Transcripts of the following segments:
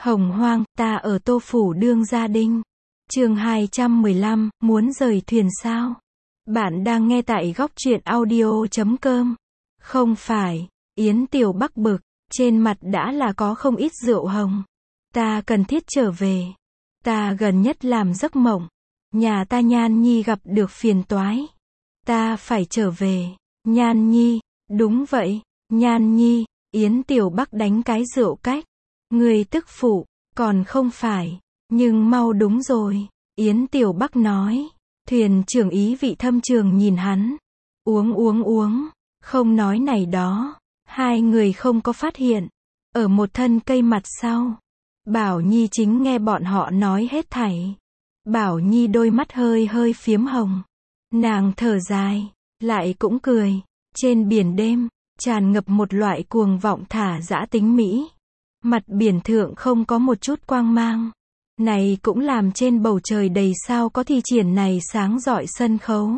Hồng hoang, ta ở Tô Phủ đương gia đinh. Chương 215, muốn rời thuyền sao? Bạn đang nghe tại góc truyện audio.com. Không phải, Yến Tiểu Bắc bực, trên mặt đã là có không ít rượu hồng. Ta cần thiết trở về. Ta gần nhất làm giấc mộng. Nhà ta Nhan Nhi gặp được phiền toái. Ta phải trở về. Nhan Nhi, đúng vậy, Nhan Nhi, Yến Tiểu Bắc đánh cái rượu cách. Người tức phụ, còn không phải, nhưng mau đúng rồi, Yến Tiểu Bắc nói. Thuyền trưởng ý vị thâm trường nhìn hắn. Uống, không nói này đó. Hai người không có phát hiện. Ở một thân cây mặt sau. Bảo Nhi chính nghe bọn họ nói hết thảy. Bảo Nhi đôi mắt hơi hơi phiếm hồng. Nàng thở dài, lại cũng cười. Trên biển đêm, tràn ngập một loại cuồng vọng thả dã tính mỹ. Mặt biển thượng không có một chút quang mang. Này cũng làm trên bầu trời đầy sao có thi triển này sáng rọi sân khấu.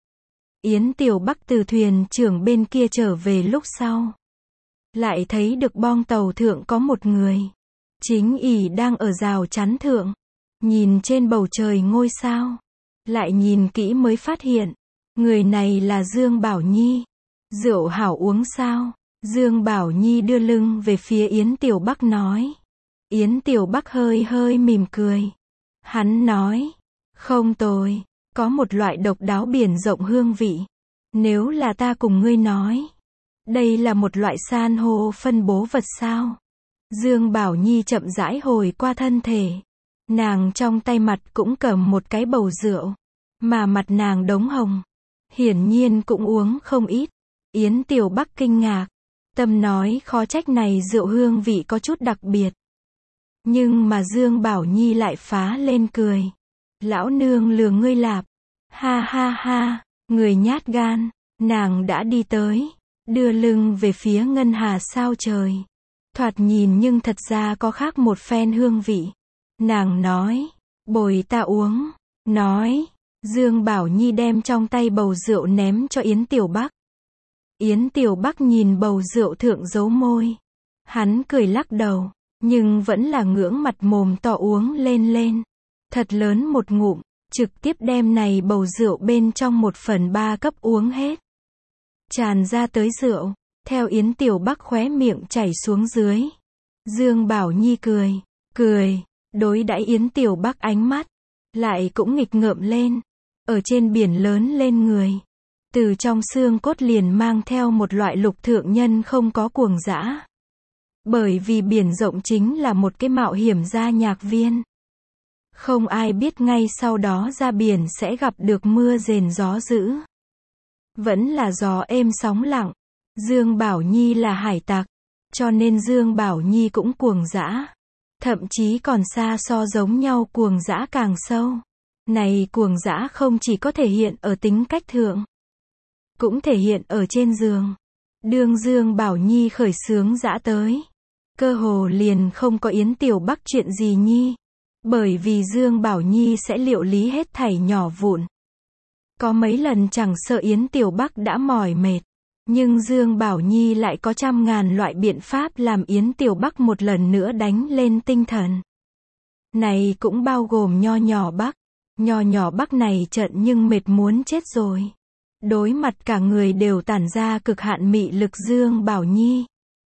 Yến Tiểu Bắc từ thuyền trưởng bên kia trở về lúc sau. Lại thấy được bong tàu thượng có một người. Chính ỷ đang ở rào chắn thượng. Nhìn trên bầu trời ngôi sao. Lại nhìn kỹ mới phát hiện. Người này là Dương Bảo Nhi. Rượu hảo uống sao? Dương Bảo Nhi đưa lưng về phía Yến Tiểu Bắc nói. Yến Tiểu Bắc hơi hơi mỉm cười. Hắn nói. Không tồi. Có một loại độc đáo biển rộng hương vị. Nếu là ta cùng ngươi nói. Đây là một loại san hô phân bố vật sao? Dương Bảo Nhi chậm rãi hồi qua thân thể. Nàng trong tay mặt cũng cầm một cái bầu rượu. Mà mặt nàng đống hồng. Hiển nhiên cũng uống không ít. Yến Tiểu Bắc kinh ngạc. Tâm nói khó trách này rượu hương vị có chút đặc biệt. Nhưng mà Dương Bảo Nhi lại phá lên cười. Lão nương lừa ngươi lạp. Ha ha ha, người nhát gan. Nàng đã đi tới. Đưa lưng về phía ngân hà sao trời. Thoạt nhìn nhưng thật ra có khác một phen hương vị. Nàng nói. Bồi ta uống. Nói. Dương Bảo Nhi đem trong tay bầu rượu ném cho Yến Tiểu Bắc. Yến Tiểu Bắc nhìn bầu rượu thượng dấu môi. Hắn cười lắc đầu, nhưng vẫn là ngưỡng mặt mồm to uống lên. Thật lớn một ngụm, trực tiếp đem này bầu rượu bên trong 1/3 cấp uống hết. Tràn ra tới rượu, theo Yến Tiểu Bắc khóe miệng chảy xuống dưới. Dương Bảo Nhi cười, đối đãi Yến Tiểu Bắc ánh mắt, lại cũng nghịch ngợm lên. Ở trên biển lớn lên người. Từ trong xương cốt liền mang theo một loại lục thượng nhân không có cuồng dã. Bởi vì biển rộng chính là một cái mạo hiểm gia nhạc viên. Không ai biết ngay sau đó ra biển sẽ gặp được mưa rền gió dữ. Vẫn là gió êm sóng lặng. Dương Bảo Nhi là hải tặc. Cho nên Dương Bảo Nhi cũng cuồng dã. Thậm chí còn xa so giống nhau cuồng dã càng sâu. Này cuồng dã không chỉ có thể hiện ở tính cách thượng. Cũng thể hiện ở trên giường. Đương Dương Bảo Nhi khởi xướng dã tới. Cơ hồ liền không có Yến Tiểu Bắc chuyện gì nhi. Bởi vì Dương Bảo Nhi sẽ liệu lý hết thảy nhỏ vụn. Có mấy lần chẳng sợ Yến Tiểu Bắc đã mỏi mệt. Nhưng Dương Bảo Nhi lại có trăm ngàn loại biện pháp làm Yến Tiểu Bắc một lần nữa đánh lên tinh thần. Này cũng bao gồm nho nhỏ Bắc. Nho nhỏ Bắc này trận nhưng mệt muốn chết rồi. Đối mặt cả người đều tản ra cực hạn mị lực Dương Bảo Nhi.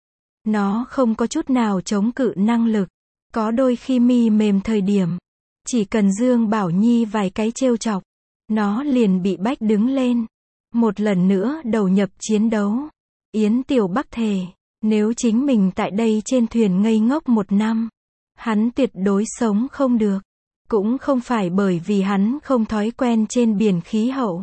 Nó không có chút nào chống cự năng lực. Có đôi khi mi mềm thời điểm. Chỉ cần Dương Bảo Nhi vài cái trêu chọc. Nó liền bị bách đứng lên. Một lần nữa đầu nhập chiến đấu. Yến Tiểu Bắc thề. Nếu chính mình tại đây trên thuyền ngây ngốc 1 năm. Hắn tuyệt đối sống không được. Cũng không phải bởi vì hắn không thói quen trên biển khí hậu.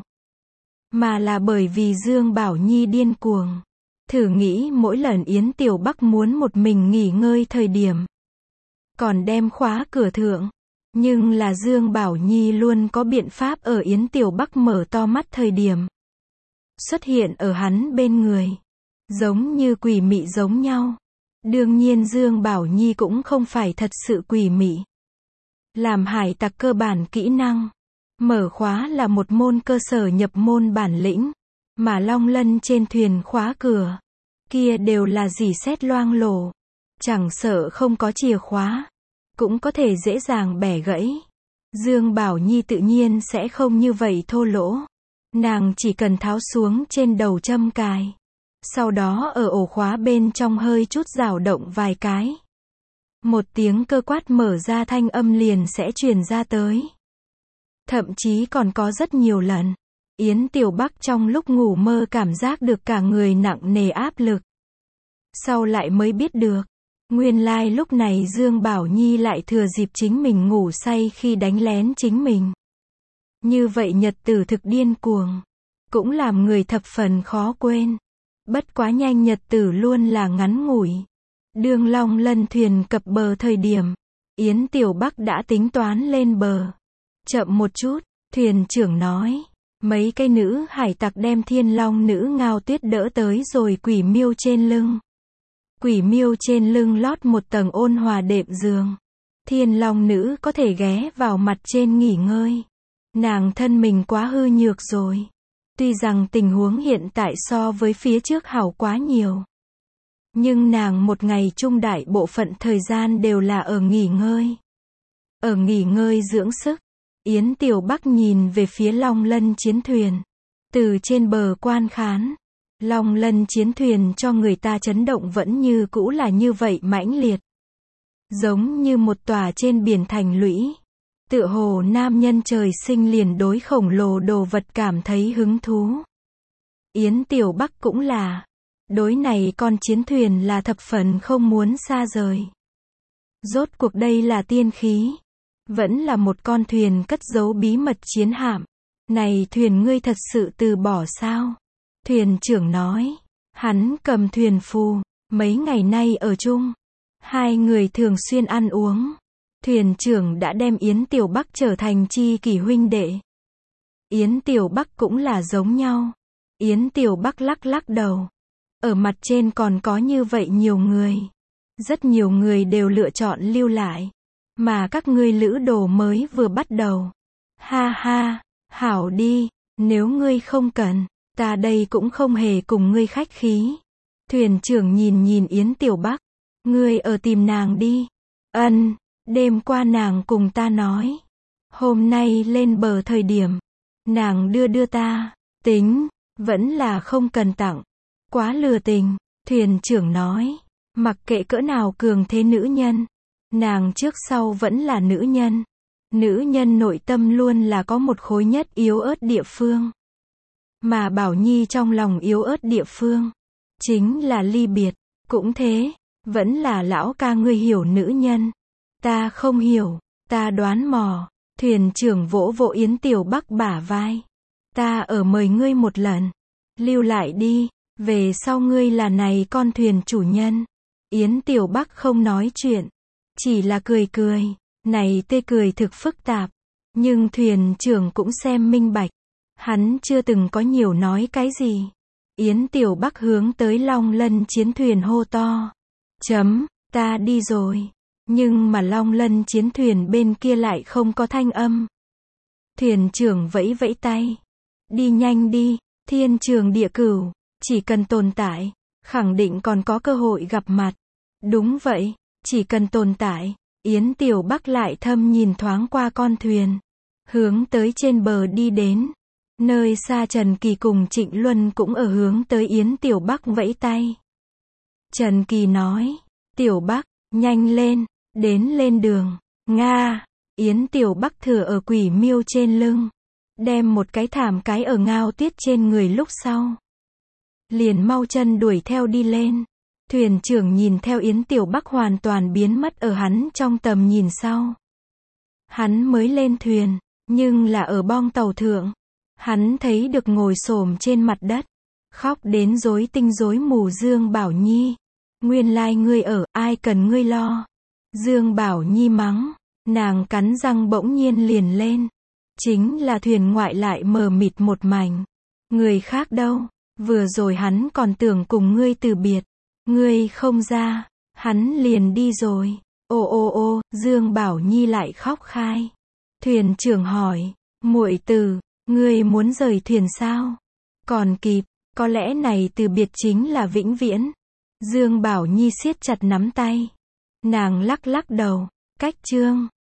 Mà là bởi vì Dương Bảo Nhi điên cuồng. Thử nghĩ mỗi lần Yến Tiểu Bắc muốn một mình nghỉ ngơi thời điểm. Còn đem khóa cửa thượng. Nhưng là Dương Bảo Nhi luôn có biện pháp ở Yến Tiểu Bắc mở to mắt thời điểm. Xuất hiện ở hắn bên người. Giống như quỷ mị giống nhau. Đương nhiên Dương Bảo Nhi cũng không phải thật sự quỷ mị. Làm hải tặc cơ bản kỹ năng. Mở khóa là một môn cơ sở nhập môn bản lĩnh. Mà long lân trên thuyền khóa cửa. Kia đều là dỉ sét loang lổ. Chẳng sợ không có chìa khóa. cũng có thể dễ dàng bẻ gãy. Dương Bảo Nhi tự nhiên sẽ không như vậy thô lỗ. Nàng chỉ cần tháo xuống trên đầu châm cài. Sau đó ở ổ khóa bên trong hơi chút dao động vài cái. Một tiếng cơ quát mở ra thanh âm liền sẽ truyền ra tới. Thậm chí còn có rất nhiều lần. Yến Tiểu Bắc trong lúc ngủ mơ cảm giác được cả người nặng nề áp lực. Sau lại mới biết được. Nguyên lai lúc này Dương Bảo Nhi lại thừa dịp chính mình ngủ say khi đánh lén chính mình. Như vậy nhật tử thực điên cuồng. Cũng làm người thập phần khó quên. Bất quá nhanh nhật tử luôn là ngắn ngủi. Đương Long Lân thuyền cập bờ thời điểm. Yến Tiểu Bắc đã tính toán lên bờ. Chậm một chút, thuyền trưởng nói. Mấy cây nữ hải tặc đem Thiên Long nữ Ngao Tuyết đỡ tới rồi Quỷ Miêu trên lưng. Quỷ Miêu trên lưng lót một tầng ôn hòa đệm giường. Thiên Long nữ có thể ghé vào mặt trên nghỉ ngơi. Nàng thân mình quá hư nhược rồi. Tuy rằng tình huống hiện tại so với phía trước hảo quá nhiều. Nhưng nàng một ngày chung đại bộ phận thời gian đều là ở nghỉ ngơi. Ở nghỉ ngơi dưỡng sức. Yến Tiểu Bắc nhìn về phía Long Lân chiến thuyền. Từ trên bờ quan khán. Long Lân chiến thuyền cho người ta chấn động vẫn như cũ là như vậy mãnh liệt. Giống như một tòa trên biển thành lũy. Tựa hồ nam nhân trời sinh liền đối khổng lồ đồ vật cảm thấy hứng thú. Yến Tiểu Bắc cũng là. Đối này con chiến thuyền là thập phần không muốn xa rời. Rốt cuộc đây là tiên khí. Vẫn là một con thuyền cất giấu bí mật chiến hạm. Này thuyền ngươi thật sự từ bỏ sao? Thuyền trưởng nói. Hắn cầm thuyền phù. Mấy ngày nay ở chung. Hai người thường xuyên ăn uống. Thuyền trưởng đã đem Yến Tiểu Bắc trở thành tri kỷ huynh đệ. Yến Tiểu Bắc cũng là giống nhau. Yến Tiểu Bắc lắc lắc đầu. Ở mặt trên còn có như vậy nhiều người. Rất nhiều người đều lựa chọn lưu lại. Mà các ngươi lữ đồ mới vừa bắt đầu. Ha ha, hảo đi, nếu ngươi không cần, ta đây cũng không hề cùng ngươi khách khí. Thuyền trưởng nhìn Yến Tiểu Bắc. Ngươi ở tìm nàng đi. Ân, đêm qua nàng cùng ta nói. Hôm nay lên bờ thời điểm. Nàng đưa ta. Tính, vẫn là không cần tặng. Quá lừa tình, thuyền trưởng nói. Mặc kệ cỡ nào cường thế nữ nhân. Nàng trước sau vẫn là nữ nhân. Nữ nhân nội tâm luôn là có một khối nhất yếu ớt địa phương. Mà Bảo Nhi trong lòng yếu ớt địa phương. Chính là ly biệt. Cũng thế, vẫn là lão ca ngươi hiểu nữ nhân. Ta không hiểu, ta đoán mò. Thuyền trưởng vỗ vỗ Yến Tiểu Bắc bả vai. Ta ở mời ngươi một lần. Lưu lại đi, về sau ngươi là này con thuyền chủ nhân. Yến Tiểu Bắc không nói chuyện. Chỉ là cười cười. Này tê cười thực phức tạp. Nhưng thuyền trưởng cũng xem minh bạch. Hắn chưa từng có nhiều nói cái gì. Yến Tiểu Bắc hướng tới Long Lân chiến thuyền hô to. Ta đi rồi. Nhưng mà Long Lân chiến thuyền bên kia lại không có thanh âm. Thuyền trưởng vẫy vẫy tay. Đi nhanh đi, thiên trường địa cửu. Chỉ cần tồn tại, khẳng định còn có cơ hội gặp mặt. Đúng vậy, chỉ cần tồn tại. Yến Tiểu Bắc lại thâm nhìn thoáng qua con thuyền. Hướng tới trên bờ đi đến. Nơi xa Trần Kỳ cùng Trịnh Luân cũng ở hướng tới Yến Tiểu Bắc vẫy tay. Trần Kỳ nói. Tiểu Bắc, nhanh lên, đến lên đường. Nga. Yến Tiểu Bắc thừa ở Quỷ Miêu trên lưng. Đem một cái thảm cái ở Ngao Tuyết trên người lúc sau. Liền mau chân đuổi theo đi lên. Thuyền trưởng nhìn theo Yến Tiểu Bắc hoàn toàn biến mất ở hắn trong tầm nhìn sau. Hắn mới lên thuyền, nhưng là ở bong tàu thượng. Hắn thấy được ngồi xổm trên mặt đất. Khóc đến rối tinh rối mù Dương Bảo Nhi. Nguyên lai ngươi ở, ai cần ngươi lo. Dương Bảo Nhi mắng. Nàng cắn răng bỗng nhiên liền lên. Chính là thuyền ngoại lại mờ mịt một mảnh. Người khác đâu, vừa rồi hắn còn tưởng cùng ngươi từ biệt. Ngươi không ra, hắn liền đi rồi. Ô, Dương Bảo Nhi lại khóc khai. Thuyền trưởng hỏi, muội tử, ngươi muốn rời thuyền sao? Còn kịp, có lẽ này từ biệt chính là vĩnh viễn. Dương Bảo Nhi siết chặt nắm tay. Nàng lắc lắc đầu, Cách chương